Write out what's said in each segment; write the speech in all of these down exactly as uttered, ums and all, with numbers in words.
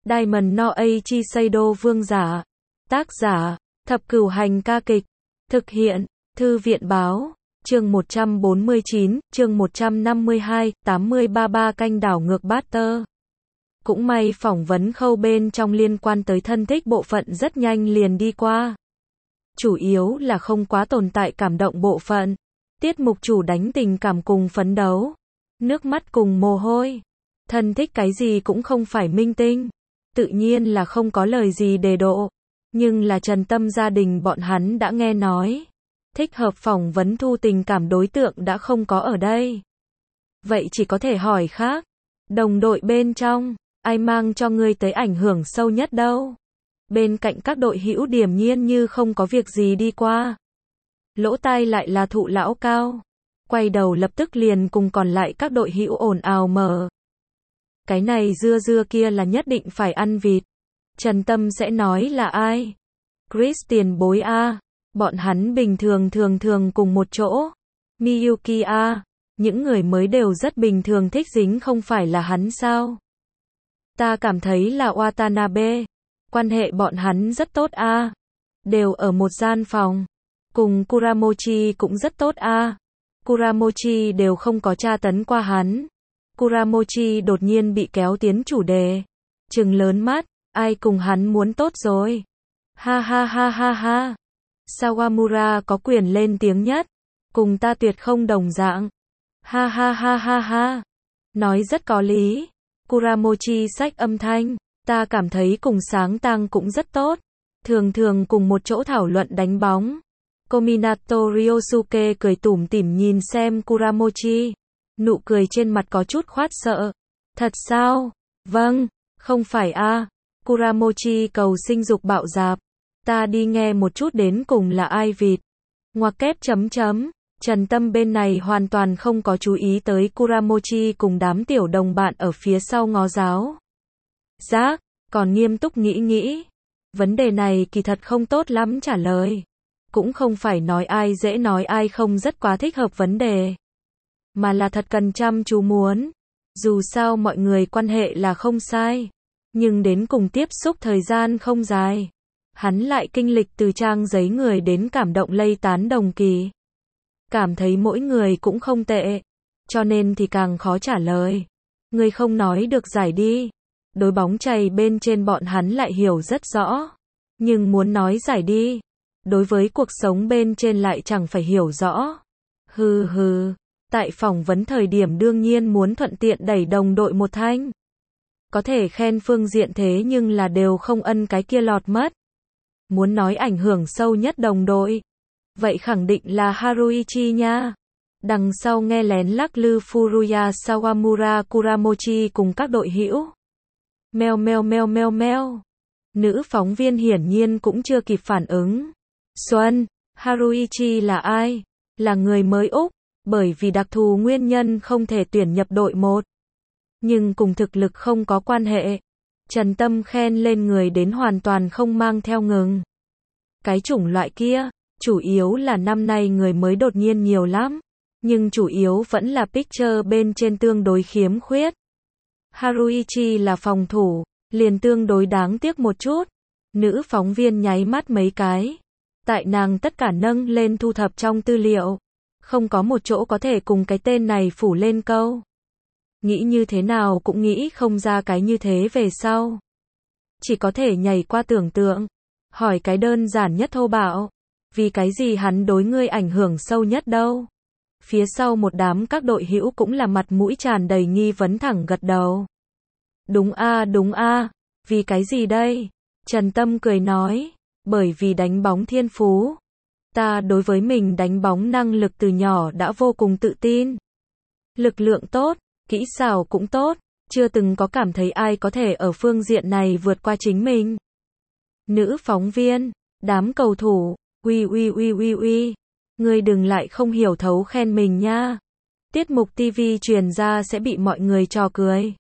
Diamond no Eiichi Seido Vương giả. Tác giả, Thập Cửu Hành ca kịch. Thực hiện, Thư viện báo. Chương một trăm bốn mươi chín, chương một trăm năm mươi hai, tám mươi ba ba canh đảo ngược Butter. Cũng may phỏng vấn khâu bên trong liên quan tới thân thích bộ phận rất nhanh liền đi qua. Chủ yếu là không quá tồn tại cảm động bộ phận. Tiết mục chủ đánh tình cảm cùng phấn đấu. Nước mắt cùng mồ hôi. Thân thích cái gì cũng không phải minh tinh. Tự nhiên là không có lời gì đề độ. Nhưng là Trần Tâm gia đình bọn hắn đã nghe nói. Thích hợp phỏng vấn thu tình cảm đối tượng đã không có ở đây. Vậy chỉ có thể hỏi khác. Đồng đội bên trong, ai mang cho ngươi tới ảnh hưởng sâu nhất đâu? Bên cạnh các đội hữu điềm nhiên như không có việc gì đi qua. Lỗ tai lại là Thụ lão cao. Quay đầu lập tức liền cùng còn lại các đội hữu ồn ào mở. Cái này dưa dưa kia là nhất định phải ăn vịt. Trần Tâm sẽ nói là ai? Chris tiền bối a. Bọn hắn bình thường thường thường cùng một chỗ. Miyuki a. Những người mới đều rất bình thường thích dính không phải là hắn sao? Ta cảm thấy là Watanabe. Quan hệ bọn hắn rất tốt a. Đều ở một gian phòng. Cùng Kuramochi cũng rất tốt a. Kuramochi đều không có tra tấn qua hắn. Kuramochi đột nhiên bị kéo tiến chủ đề. Trừng lớn mắt, ai cùng hắn muốn tốt rồi. Ha ha ha ha ha. Sawamura có quyền lên tiếng nhất. Cùng ta tuyệt không đồng dạng. Ha ha ha ha ha. Nói rất có lý. Kuramochi xách âm thanh. Ta cảm thấy cùng Sáng Tăng cũng rất tốt. Thường thường cùng một chỗ thảo luận đánh bóng. Kominato Ryosuke cười tủm tỉm nhìn xem Kuramochi. Nụ cười trên mặt có chút khoát sợ. Thật sao? Vâng, không phải a. Kuramochi cầu sinh dục bạo dạp. Ta đi nghe một chút đến cùng là ai vịt. Ngoặc kép chấm chấm. Trần Tâm bên này hoàn toàn không có chú ý tới Kuramochi cùng đám tiểu đồng bạn ở phía sau ngó giáo. Giác, còn nghiêm túc nghĩ nghĩ. Vấn đề này kỳ thật không tốt lắm trả lời. Cũng không phải nói ai dễ nói ai không rất quá thích hợp vấn đề. Mà là thật cần chăm chú muốn. Dù sao mọi người quan hệ là không sai. Nhưng đến cùng tiếp xúc thời gian không dài. Hắn lại kinh lịch từ trang giấy người đến cảm động lây tán đồng kỳ. Cảm thấy mỗi người cũng không tệ. Cho nên thì càng khó trả lời. Người không nói được giải đi. Đối bóng chày bên trên bọn hắn lại hiểu rất rõ. Nhưng muốn nói giải đi. Đối với cuộc sống bên trên lại chẳng phải hiểu rõ. Hừ hừ. Tại phỏng vấn thời điểm đương nhiên muốn thuận tiện đẩy đồng đội một thanh. Có thể khen phương diện thế nhưng là đều không ân cái kia lọt mất. Muốn nói ảnh hưởng sâu nhất đồng đội. Vậy khẳng định là Haruichi nha. Đằng sau nghe lén lắc lư Furuya Sawamura Kuramochi cùng các đội hữu. Meo meo meo meo meo. Nữ phóng viên hiển nhiên cũng chưa kịp phản ứng. Xuân, Haruichi là ai? Là người mới Úc. Bởi vì đặc thù nguyên nhân không thể tuyển nhập đội một. Nhưng cùng thực lực không có quan hệ. Trần Tâm khen lên người đến hoàn toàn không mang theo ngừng. Cái chủng loại kia, chủ yếu là năm nay người mới đột nhiên nhiều lắm. Nhưng chủ yếu vẫn là picture bên trên tương đối khiếm khuyết. Haruichi là phòng thủ, liền tương đối đáng tiếc một chút. Nữ phóng viên nháy mắt mấy cái. Tại nàng tất cả nâng lên thu thập trong tư liệu. Không có một chỗ có thể cùng cái tên này phủ lên câu. Nghĩ như thế nào cũng nghĩ không ra cái như thế về sau. Chỉ có thể nhảy qua tưởng tượng. Hỏi cái đơn giản nhất thô bạo. Vì cái gì hắn đối ngươi ảnh hưởng sâu nhất đâu? Phía sau một đám các đội hữu cũng là mặt mũi tràn đầy nghi vấn thẳng gật đầu. Đúng a đúng a. Vì cái gì đây? Trần Tâm cười nói. Bởi vì đánh bóng thiên phú. Ta đối với mình đánh bóng năng lực từ nhỏ đã vô cùng tự tin. Lực lượng tốt, kỹ xảo cũng tốt, chưa từng có cảm thấy ai có thể ở phương diện này vượt qua chính mình. Nữ phóng viên, đám cầu thủ, uy uy uy uy uy, ngươi đừng lại không hiểu thấu khen mình nha. Tiết mục ti vi truyền ra sẽ bị mọi người trò cười.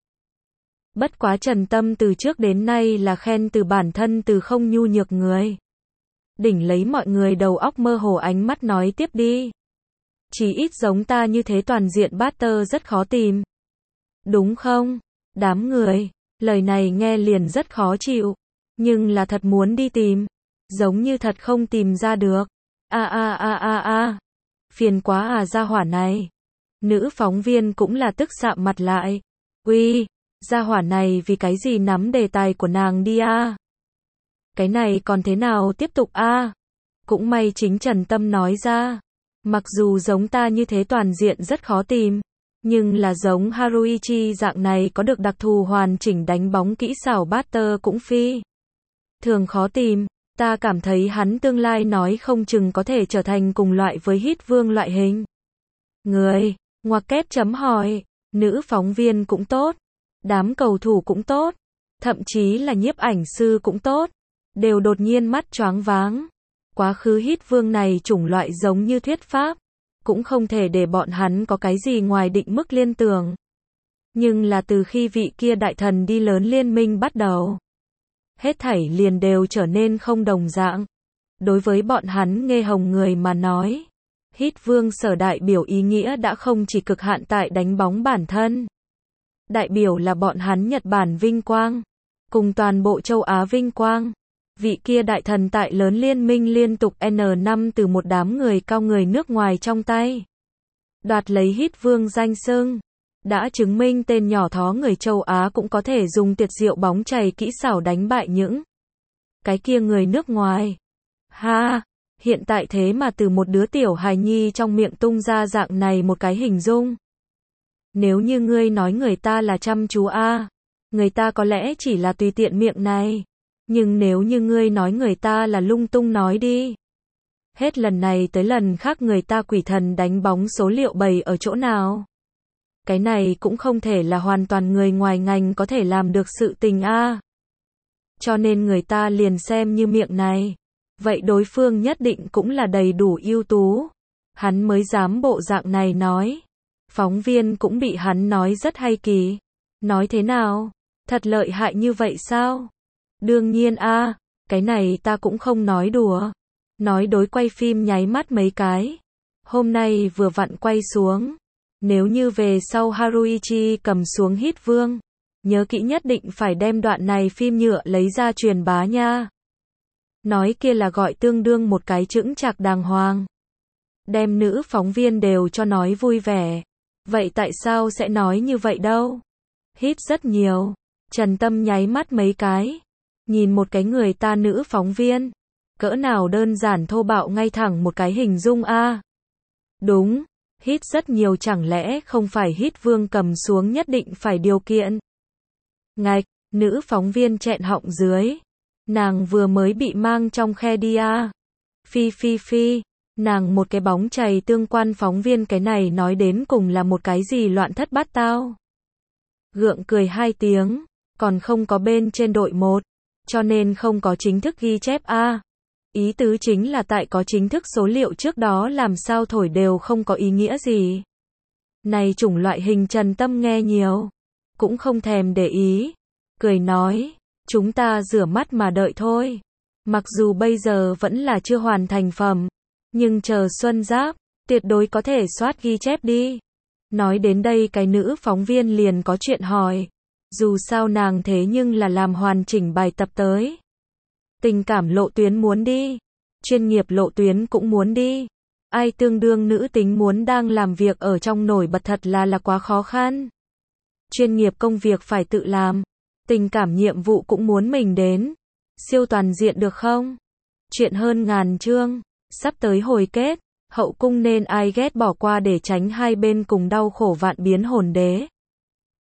Bất quá Trần Tâm từ trước đến nay là khen từ bản thân từ không nhu nhược người. Đỉnh lấy mọi người đầu óc mơ hồ ánh mắt nói tiếp đi. Chỉ ít giống ta như thế toàn diện Butter rất khó tìm. Đúng không? Đám người, Lời này nghe liền rất khó chịu, nhưng là thật muốn đi tìm, giống như thật không tìm ra được. A a a a a, phiền quá à gia hỏa này. Nữ phóng viên cũng là tức sạm mặt lại. Uy, gia hỏa này vì cái gì nắm đề tài của nàng đi a? Cái này còn thế nào tiếp tục a? Cũng may chính Trần Tâm nói ra. Mặc dù giống ta như thế toàn diện rất khó tìm, nhưng là giống Haruichi dạng này có được đặc thù hoàn chỉnh đánh bóng kỹ xảo batter cũng phi thường khó tìm. Ta cảm thấy hắn tương lai nói không chừng có thể trở thành cùng loại với Hit Vương loại hình. Người, ngoặc kép chấm hỏi, nữ phóng viên cũng tốt, đám cầu thủ cũng tốt, thậm chí là nhiếp ảnh sư cũng tốt, đều đột nhiên mắt choáng váng. Quá khứ Hit Vương này chủng loại giống như thuyết pháp, cũng không thể để bọn hắn có cái gì ngoài định mức liên tưởng. Nhưng là từ khi vị kia đại thần đi lớn liên minh bắt đầu, hết thảy liền đều trở nên không đồng dạng. Đối với bọn hắn nghe hồng người mà nói, Hit Vương sở đại biểu ý nghĩa đã không chỉ cực hạn tại đánh bóng bản thân. Đại biểu là bọn hắn Nhật Bản vinh quang, cùng toàn bộ châu Á vinh quang. Vị kia đại thần tại lớn liên minh liên tục N năm từ một đám người cao người nước ngoài trong tay đoạt lấy Hit Vương danh xưng, đã chứng minh tên nhỏ thó người châu Á cũng có thể dùng tuyệt diệu bóng chày kỹ xảo đánh bại những cái kia người nước ngoài. Ha, hiện tại thế mà từ một đứa tiểu hài nhi trong miệng tung ra dạng này một cái hình dung. Nếu như ngươi nói người ta là chăm chú a, người ta có lẽ chỉ là tùy tiện miệng này. Nhưng nếu như ngươi nói người ta là lung tung nói đi. Hết lần này tới lần khác người ta quỷ thần đánh bóng số liệu bày ở chỗ nào. Cái này cũng không thể là hoàn toàn người ngoài ngành có thể làm được sự tình a. Cho nên người ta liền xem như miệng này. Vậy đối phương nhất định cũng là đầy đủ ưu tú. Hắn mới dám bộ dạng này nói. Phóng viên cũng bị hắn nói rất hay kỳ. Nói thế nào? Thật lợi hại như vậy sao? Đương nhiên a, cái này ta cũng không nói đùa. Nói đối quay phim nháy mắt mấy cái. Hôm nay vừa vặn quay xuống. Nếu như về sau Haruichi cầm xuống Hit Vương, nhớ kỹ nhất định phải đem đoạn này phim nhựa lấy ra truyền bá nha. Nói kia là gọi tương đương một cái chững chạc đàng hoàng. Đem nữ phóng viên đều cho nói vui vẻ. Vậy tại sao sẽ nói như vậy đâu? Hit rất nhiều. Trần Tâm nháy mắt mấy cái. Nhìn một cái người ta nữ phóng viên, cỡ nào đơn giản thô bạo ngay thẳng một cái hình dung a. Đúng, Hit rất nhiều chẳng lẽ không phải Hit Vương cầm xuống nhất định phải điều kiện. Ngạch, nữ phóng viên chẹn họng dưới. Nàng vừa mới bị mang trong khe đi a. Phi phi phi, nàng một cái bóng chày tương quan phóng viên cái này nói đến cùng là một cái gì loạn thất bát tao. Gượng cười hai tiếng, còn không có bên trên đội một. Cho nên không có chính thức ghi chép a. Ý tứ chính là tại có chính thức số liệu trước đó làm sao thổi đều không có ý nghĩa gì. Này chủng loại hình Trần Tâm nghe nhiều, cũng không thèm để ý. Cười nói, chúng ta rửa mắt mà đợi thôi. Mặc dù bây giờ vẫn là chưa hoàn thành phẩm, nhưng chờ Xuân Giáp, tuyệt đối có thể soát ghi chép đi. Nói đến đây cái nữ phóng viên liền có chuyện hỏi. Dù sao nàng thế nhưng là làm hoàn chỉnh bài tập tới. Tình cảm lộ tuyến muốn đi. Chuyên nghiệp lộ tuyến cũng muốn đi. Ai tương đương nữ tính muốn đang làm việc ở trong nổi bật thật là là quá khó khăn. Chuyên nghiệp công việc phải tự làm. Tình cảm nhiệm vụ cũng muốn mình đến. Siêu toàn diện được không? Chuyện hơn ngàn chương. Sắp tới hồi kết. Hậu cung nên ai ghét bỏ qua để tránh hai bên cùng đau khổ vạn biến hồn đế.